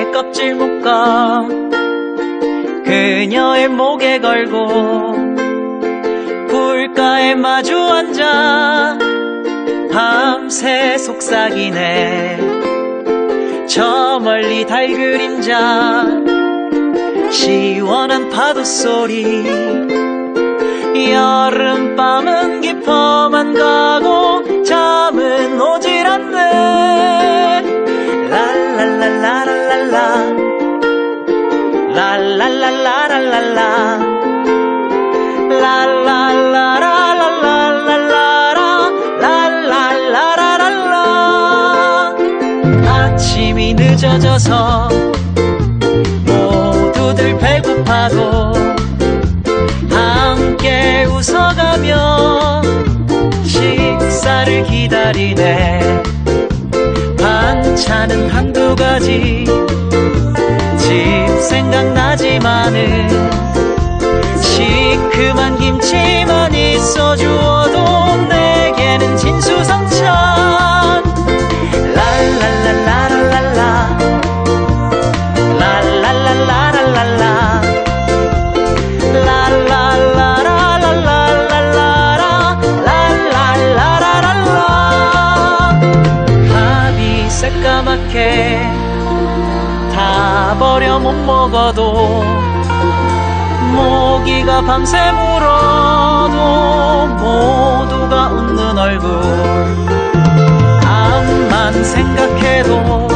새 껍질 묶어 그녀의 목에 걸고 불가에 마주 앉아 밤새 속삭이네. 저 멀리 달 그림자 시원한 파도 소리 여름밤은 깊어만 가고 잠은 오질 않네. 랄랄랄라랄랄라 랄랄랄라랄랄라 랄랄라라랄랄라라 랄랄라라랄라. 아침이 늦어져서 모두들 배고파도 함께 웃어가며 식사를 기다리네. 반찬은 한두 가지 집 생각나지만은 시큼한 김치만 있어 주어도 내게는 진수성찬. 랄랄랄라랄랄라 랄랄랄라랄랄라 랄랄라라랄랄라라 랄랄라라랄라. 밥이 새까맣게 다 버려 못 먹어도 모기가 밤새 물어도 모두가 웃는 얼굴. 암만 생각해도